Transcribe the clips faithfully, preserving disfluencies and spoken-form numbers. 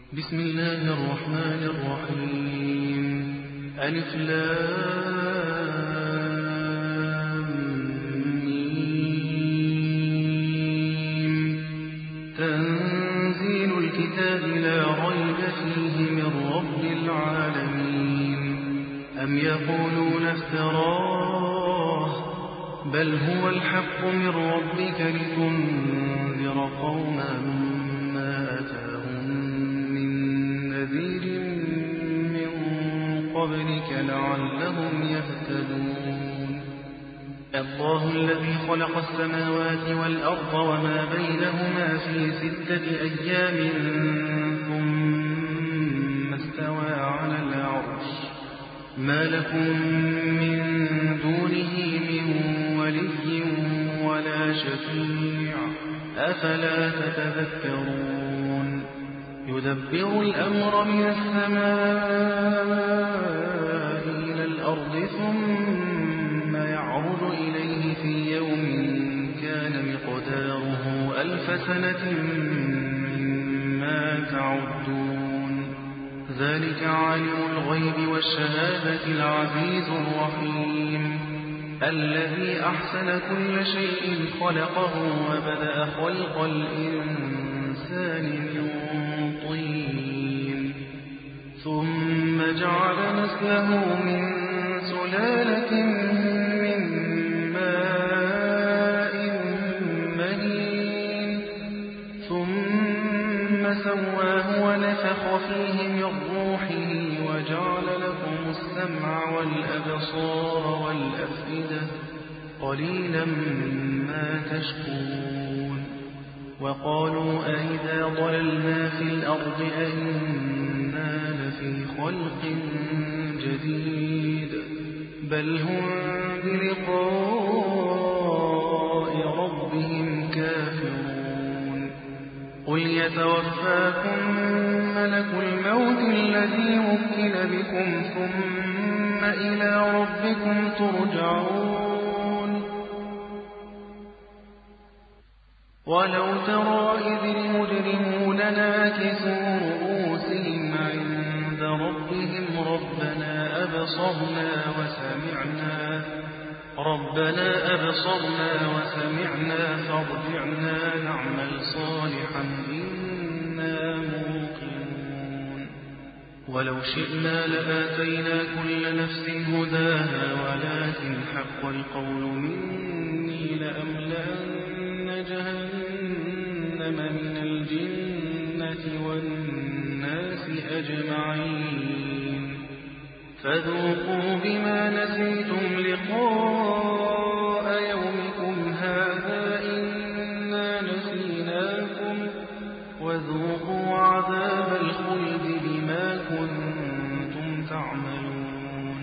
بسم الله الرحمن الرحيم. ألف لام ميم. تنزيل الكتاب لا ريب فيه من رب العالمين. أم يقولون افتراه بل هو الحق من ربك لتنذر قوما ما أتاهم من نذير من قبلك لعلهم يهتدون. الله الذي خلق السماوات والأرض وما بينهما في ستة أيام ثم استوى على العرش ما لكم من دونه من ولي ولا شفيع أفلا تتذكرون. يدبر الأمر من السماء إلى الأرض ثم يعرض إليه في يوم كان مقداره ألف سنة مما تعدون. ذلك عالم الغيب والشهادة العزيز الرحيم الذي أحسن كل شيء خلقه وبدأ خلق الإنسان من طين ثم جعل نسله من سلالة من ماء مهين ثم سواه ونفخ فيه من روحه وجعل لكم السمع والأبصار والأفئدة قليلا ما تشكرون. وقالوا أئذا ضللنا في الأرض أئنا لفي خلق جديد بل هم بلقاء ربهم كافرون. قل يتوفاكم ملك الموت الذي وكل بكم ثم إلى ربكم ترجعون. ولو ترى إذ المجرمون ناكسوا رؤوسهم عند ربهم ربنا أبصرنا وسمعنا ربنا أبصرنا وسمعنا فارجعنا نعمل صالحا إنا موقنون. ولو شئنا لآتينا كل نفس هداها ولكن حق القول مني لأملأن جهنم من الجنة والناس أجمعين فذوقوا بما نسيتم لقاء يومكم هذا إنا نسيناكم وذوقوا عذاب الخلد بما كنتم تعملون.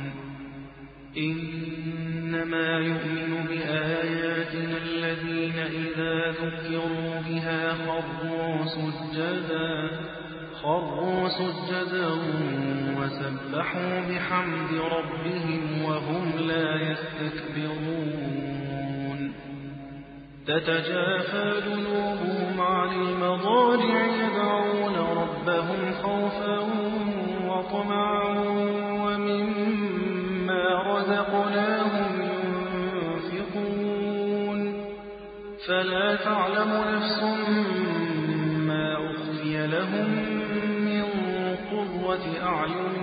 إنما يؤمن بآياتنا الذين إذا ذكروا بها خروا سجدا خروا سجدا وسبحوا بحمد ربهم وهم لا يستكبرون. تتجافى جنوبهم عن المضاجع يدعون ربهم خوفا وطمعا ومما رزقناهم ينفقون. فلا تعلم نفس ما أخفي لهم من قرة أعين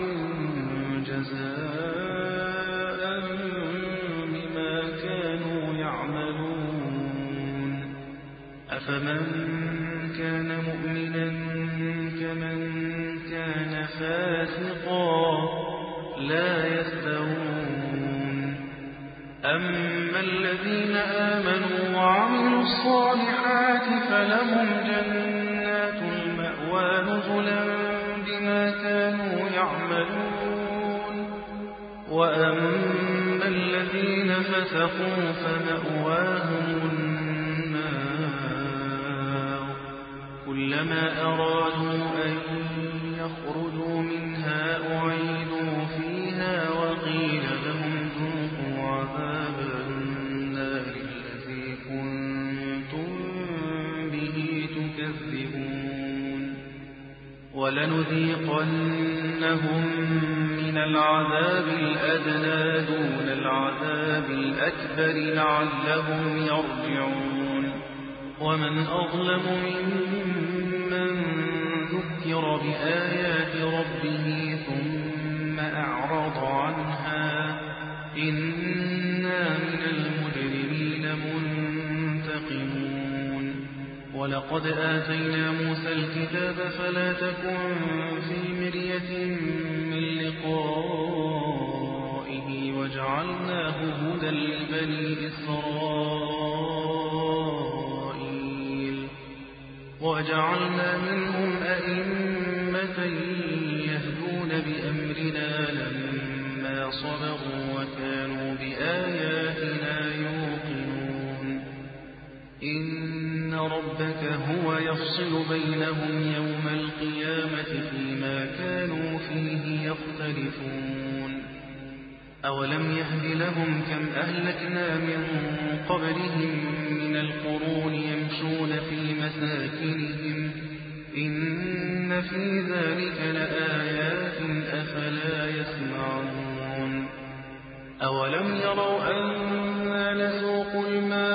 جزاء بما كانوا يعملون. أفمن كان مؤمنا كمن كان فاسقا لا يستوون. أما الذين آمنوا وعملوا الصالحات فلهم جنات المأوى نزلا بما كانوا يعملون. وأما الذين فسقوا فمأواهم النار كلما أرادوا أن يخرجوا منها أعيدوا فيها وقيل لهم ذوقوا عذاب النار الذي كنتم به تكذبون. ولنذيقنهم من العذاب الأدنى دون العذاب الأكبر لعلهم يرجعون ومن أظلم ممن ذكر بآيات ربه ثم أعرض عنها إنا من المجرمين منتقمون ولقد آتينا موسى الكتاب فلا تكن في مرية من لقائه وجعلناه هدى لبني إسرائيل وجعلنا منهم أئمة يهدون بأمرنا لما صبروا وكانوا بآياتنا يوقنون إن ربك هو يفصل بينهم يوم القيامة فيما كانوا فيه يختلفون أولم يهد لهم كم أهلكنا من قبلهم من القرون يمشون في مساكنهم إن في ذلك لآيات أفلا يسمعون أولم يروا أنا نسوق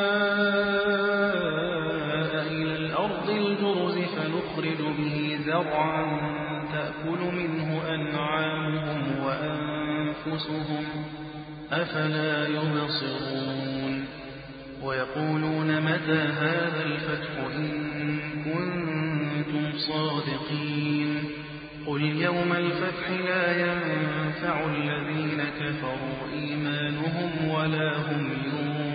الماء إلى الأرض الجرز فنخرج به زرعا تأكل منه أنعامهم وأنفسهم أفلا يبصرون ويقولون متى هذا الفتح إن كنتم صادقين قل يوم الفتح لا ينفع الذين كفروا إيمانهم ولا هم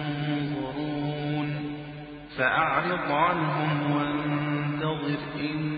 ينظرون فأعرض عنهم وانتظر إن